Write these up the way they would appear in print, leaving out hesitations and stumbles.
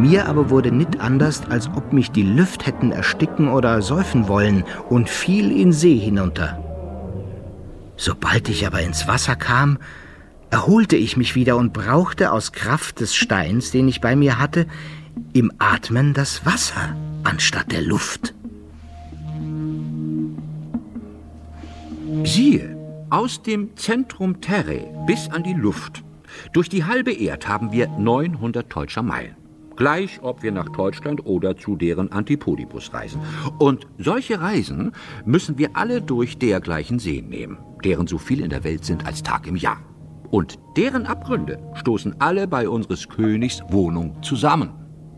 Mir aber wurde nit anders, als ob mich die Lüft hätten ersticken oder säufen wollen, und fiel in See hinunter. Sobald ich aber ins Wasser kam, erholte ich mich wieder und brauchte aus Kraft des Steins, den ich bei mir hatte, im Atmen das Wasser anstatt der Luft. Siehe, aus dem Zentrum Terrae bis an die Luft, durch die halbe Erd haben wir 900 Teutscher Meilen. Gleich, ob wir nach Deutschland oder zu deren Antipodibus reisen. Und solche Reisen müssen wir alle durch dergleichen Seen nehmen, deren so viel in der Welt sind als Tag im Jahr. Und deren Abgründe stoßen alle bei unseres Königs Wohnung zusammen.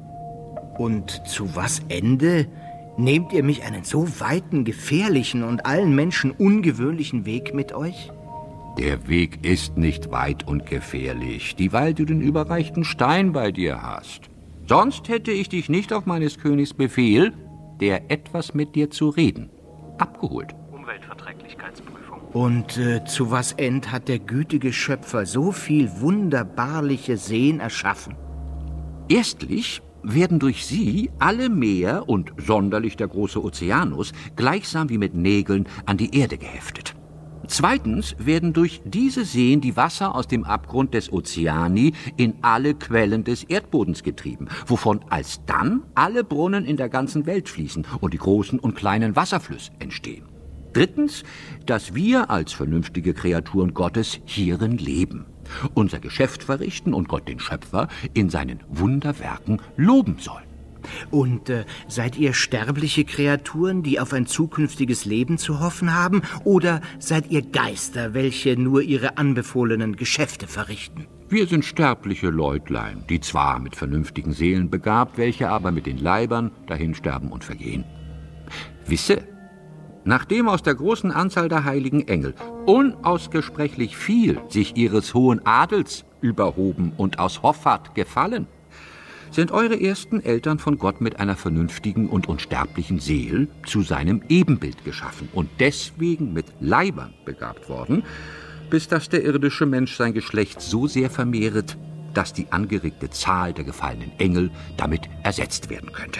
Und zu was Ende nehmt ihr mich einen so weiten, gefährlichen und allen Menschen ungewöhnlichen Weg mit euch? Der Weg ist nicht weit und gefährlich, dieweil du den überreichten Stein bei dir hast. Sonst hätte ich dich nicht auf meines Königs Befehl, der etwas mit dir zu reden, abgeholt. Umweltverträglichkeitsprüfung. Und zu was End hat der gütige Schöpfer so viel wunderbarliche Seen erschaffen? Erstlich werden durch sie alle Meer und sonderlich der große Ozeanus gleichsam wie mit Nägeln an die Erde geheftet. Zweitens werden durch diese Seen die Wasser aus dem Abgrund des Ozeani in alle Quellen des Erdbodens getrieben, wovon alsdann alle Brunnen in der ganzen Welt fließen und die großen und kleinen Wasserflüsse entstehen. Drittens, dass wir als vernünftige Kreaturen Gottes hierin leben, unser Geschäft verrichten und Gott den Schöpfer in seinen Wunderwerken loben sollen. Und seid ihr sterbliche Kreaturen, die auf ein zukünftiges Leben zu hoffen haben? Oder seid ihr Geister, welche nur ihre anbefohlenen Geschäfte verrichten? Wir sind sterbliche Leutlein, die zwar mit vernünftigen Seelen begabt, welche aber mit den Leibern dahin sterben und vergehen. Wisse, nachdem aus der großen Anzahl der heiligen Engel unausgesprechlich viel sich ihres hohen Adels überhoben und aus Hoffart gefallen, sind eure ersten Eltern von Gott mit einer vernünftigen und unsterblichen Seele zu seinem Ebenbild geschaffen und deswegen mit Leibern begabt worden, bis dass der irdische Mensch sein Geschlecht so sehr vermehret, dass die angeregte Zahl der gefallenen Engel damit ersetzt werden könnte.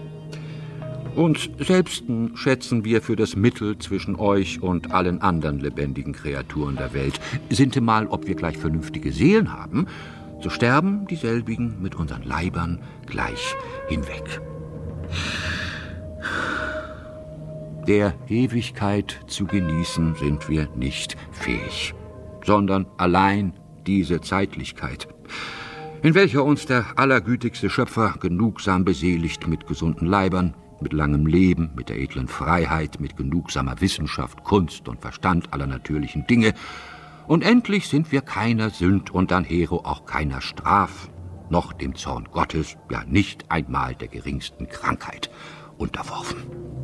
Uns selbsten schätzen wir für das Mittel zwischen euch und allen anderen lebendigen Kreaturen der Welt. Sintemal, ob wir gleich vernünftige Seelen haben, so sterben dieselbigen mit unseren Leibern gleich hinweg. Der Ewigkeit zu genießen sind wir nicht fähig, sondern allein diese Zeitlichkeit, in welcher uns der allergütigste Schöpfer genugsam beseligt mit gesunden Leibern, mit langem Leben, mit der edlen Freiheit, mit genugsamer Wissenschaft, Kunst und Verstand aller natürlichen Dinge. Und endlich sind wir keiner Sünd und anhero auch keiner Straf, noch dem Zorn Gottes, ja nicht einmal der geringsten Krankheit unterworfen.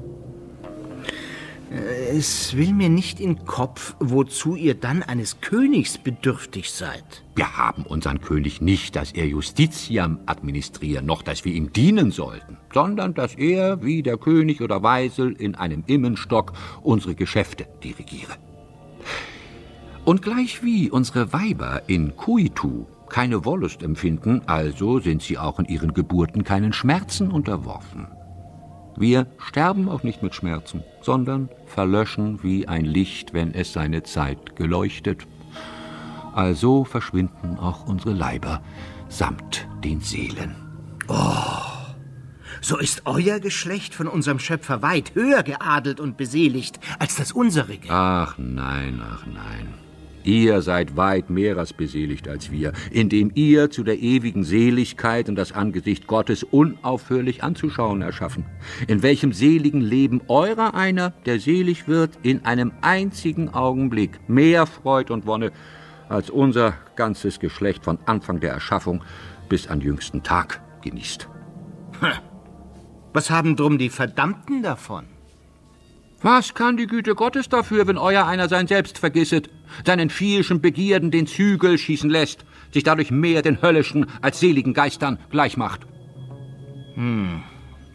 Es will mir nicht in Kopf, wozu ihr dann eines Königs bedürftig seid. Wir haben unseren König nicht, dass er Justitiam administrieren, noch dass wir ihm dienen sollten, sondern dass er, wie der König oder Weisel, in einem Immenstock unsere Geschäfte dirigiere. Und gleichwie unsere Weiber in Coitu keine Wollust empfinden, also sind sie auch in ihren Geburten keinen Schmerzen unterworfen. Wir sterben auch nicht mit Schmerzen, sondern verlöschen wie ein Licht, wenn es seine Zeit geleuchtet. Also verschwinden auch unsere Leiber samt den Seelen. Oh, so ist euer Geschlecht von unserem Schöpfer weit höher geadelt und beseligt als das unserige. Ach nein, ach nein. Ihr seid weit mehr als beseligt als wir, indem ihr zu der ewigen Seligkeit und das Angesicht Gottes unaufhörlich anzuschauen erschaffen, in welchem seligen Leben eurer einer, der selig wird, in einem einzigen Augenblick mehr Freud und Wonne als unser ganzes Geschlecht von Anfang der Erschaffung bis an jüngsten Tag genießt. Was haben drum die Verdammten davon? Was kann die Güte Gottes dafür, wenn euer einer sein Selbst vergisset, seinen viehischen Begierden den Zügel schießen lässt, sich dadurch mehr den höllischen als seligen Geistern gleichmacht?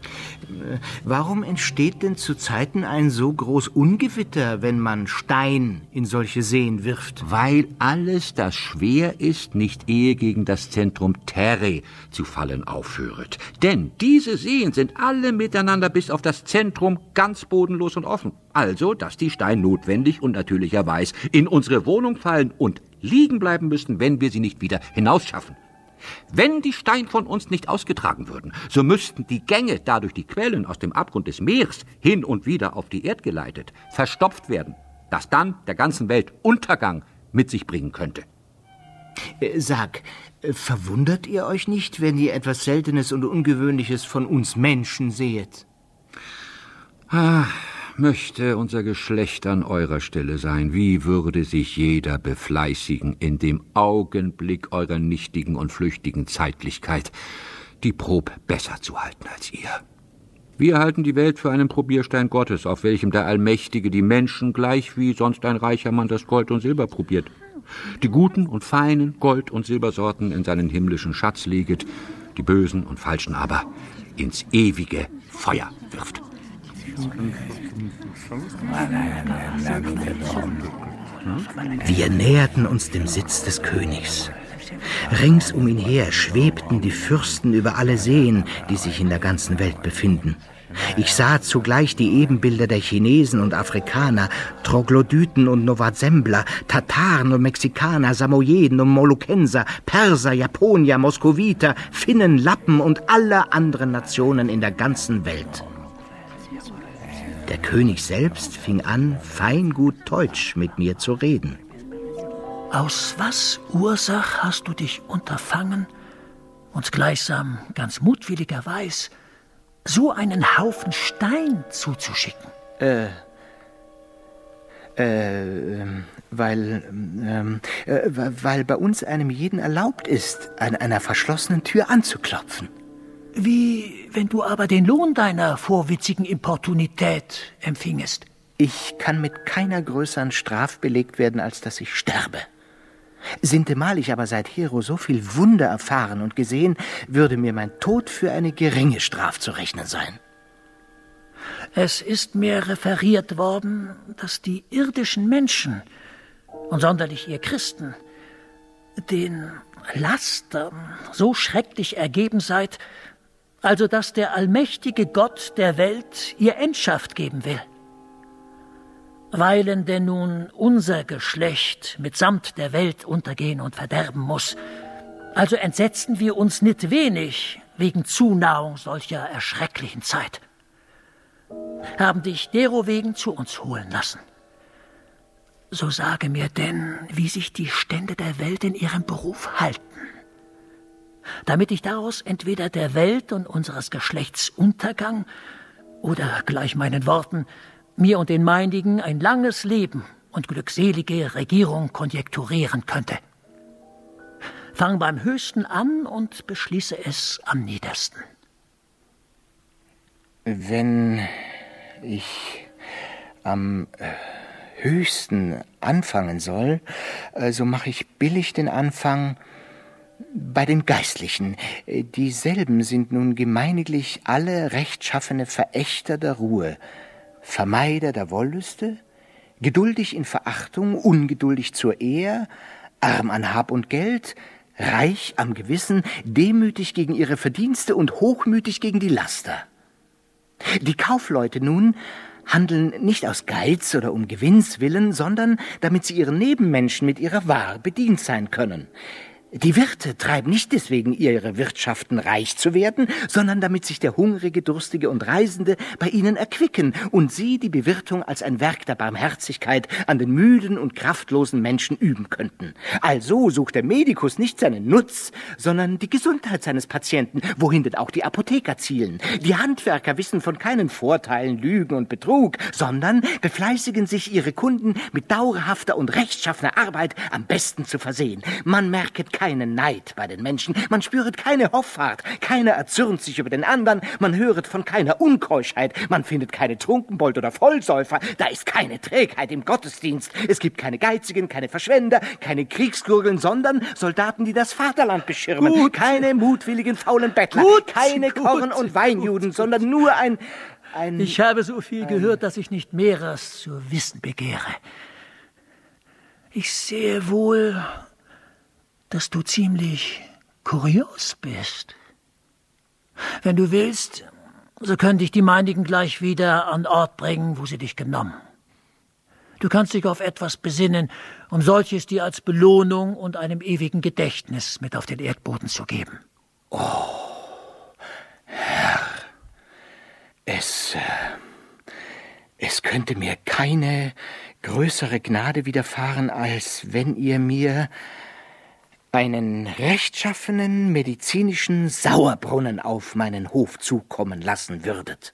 Warum entsteht denn zu Zeiten ein so groß Ungewitter, wenn man Stein in solche Seen wirft? Weil alles, das schwer ist, nicht eher gegen das Zentrum Terrae zu fallen aufhöret. Denn diese Seen sind alle miteinander bis auf das Zentrum ganz bodenlos und offen. Also, dass die Steine notwendig und natürlicherweise in unsere Wohnung fallen und liegen bleiben müssen, wenn wir sie nicht wieder hinausschaffen. Wenn die Steine von uns nicht ausgetragen würden, so müssten die Gänge, dadurch die Quellen aus dem Abgrund des Meeres hin und wieder auf die Erde geleitet, verstopft werden, das dann der ganzen Welt Untergang mit sich bringen könnte. Sag, verwundert ihr euch nicht, wenn ihr etwas Seltenes und Ungewöhnliches von uns Menschen sehet? Möchte unser Geschlecht an eurer Stelle sein, wie würde sich jeder befleißigen, in dem Augenblick eurer nichtigen und flüchtigen Zeitlichkeit die Prob besser zu halten als ihr. Wir halten die Welt für einen Probierstein Gottes, auf welchem der Allmächtige die Menschen gleich wie sonst ein reicher Mann das Gold und Silber probiert. Die guten und feinen Gold- und Silbersorten in seinen himmlischen Schatz leget, die bösen und falschen aber ins ewige Feuer wirft. Wir näherten uns dem Sitz des Königs. Rings um ihn her schwebten die Fürsten über alle Seen, die sich in der ganzen Welt befinden. Ich sah zugleich die Ebenbilder der Chinesen und Afrikaner, Troglodyten und Novazembler, Tataren und Mexikaner, Samoyeden und Molukenser, Perser, Japonier, Moskowiter, Finnen, Lappen und aller anderen Nationen in der ganzen Welt. Der König selbst fing an, fein gut Deutsch mit mir zu reden. Aus was Ursach hast du dich unterfangen, uns gleichsam ganz mutwilligerweise so einen Haufen Stein zuzuschicken? Weil bei uns einem jeden erlaubt ist, an einer verschlossenen Tür anzuklopfen. Wie, wenn du aber den Lohn deiner vorwitzigen Importunität empfingest? Ich kann mit keiner größeren Straf belegt werden, als dass ich sterbe. Sintemal ich aber seit Hero so viel Wunder erfahren und gesehen, würde mir mein Tod für eine geringe Straf zu rechnen sein. Es ist mir referiert worden, dass die irdischen Menschen, und sonderlich ihr Christen, den Lastern so schrecklich ergeben seid, also dass der allmächtige Gott der Welt ihr Endschaft geben will. Weilen denn nun unser Geschlecht mitsamt der Welt untergehen und verderben muss, also entsetzten wir uns nicht wenig wegen Zunahung solcher erschrecklichen Zeit. Haben dich derowegen zu uns holen lassen. So sage mir denn, wie sich die Stände der Welt in ihrem Beruf halten, damit ich daraus entweder der Welt und unseres Geschlechts Untergang oder gleich meinen Worten mir und den meinigen ein langes Leben und glückselige Regierung konjekturieren könnte. Fang beim Höchsten an und beschließe es am Niedersten. Wenn ich am Höchsten anfangen soll, so mache ich billig den Anfang bei den Geistlichen. Dieselben sind nun gemeiniglich alle rechtschaffene Verächter der Ruhe, Vermeider der Wollüste, geduldig in Verachtung, ungeduldig zur Ehr, arm an Hab und Geld, reich am Gewissen, demütig gegen ihre Verdienste und hochmütig gegen die Laster. Die Kaufleute nun handeln nicht aus Geiz oder um Gewinns willen, sondern damit sie ihren Nebenmenschen mit ihrer Ware bedient sein können. Die Wirte treiben nicht deswegen ihre Wirtschaften reich zu werden, sondern damit sich der Hungrige, Durstige und Reisende bei ihnen erquicken und sie die Bewirtung als ein Werk der Barmherzigkeit an den müden und kraftlosen Menschen üben könnten. Also sucht der Medikus nicht seinen Nutz, sondern die Gesundheit seines Patienten, wohin denn auch die Apotheker zielen. Die Handwerker wissen von keinen Vorteilen, Lügen und Betrug, sondern befleißigen sich, ihre Kunden mit dauerhafter und rechtschaffener Arbeit am besten zu versehen. Man merket keinen Neid bei den Menschen, man spüret keine Hoffart, keiner erzürnt sich über den anderen, man höret von keiner Unkeuschheit, man findet keine Trunkenbold oder Vollsäufer, da ist keine Trägheit im Gottesdienst, es gibt keine Geizigen, keine Verschwender, keine Kriegsgurgeln, sondern Soldaten, die das Vaterland beschirmen, keine mutwilligen faulen Bettler, keine Korn- und Weinjuden, sondern nur ein... Ich habe so viel gehört, dass ich nicht Mehres zu wissen begehre. Ich sehe wohl, dass du ziemlich kurios bist. Wenn du willst, so können dich die meinigen gleich wieder an Ort bringen, wo sie dich genommen. Du kannst dich auf etwas besinnen, um solches dir als Belohnung und einem ewigen Gedächtnis mit auf den Erdboden zu geben. Oh, Herr, es könnte mir keine größere Gnade widerfahren, als wenn ihr mir einen rechtschaffenen medizinischen Sauerbrunnen auf meinen Hof zukommen lassen würdet.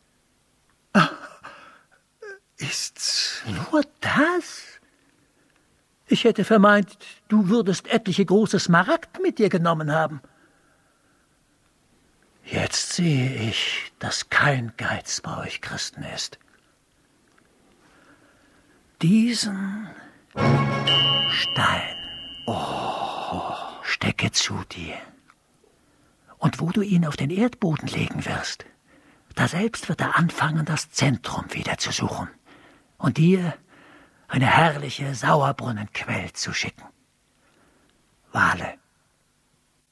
Ist's nur das? Ich hätte vermeint, du würdest etliche große Smaragd mit dir genommen haben. Jetzt sehe ich, dass kein Geiz bei euch Christen ist. Diesen Stein stecke zu dir. Und wo du ihn auf den Erdboden legen wirst, da selbst wird er anfangen, das Zentrum wieder zu suchen und dir eine herrliche Sauerbrunnenquell zu schicken. Wale,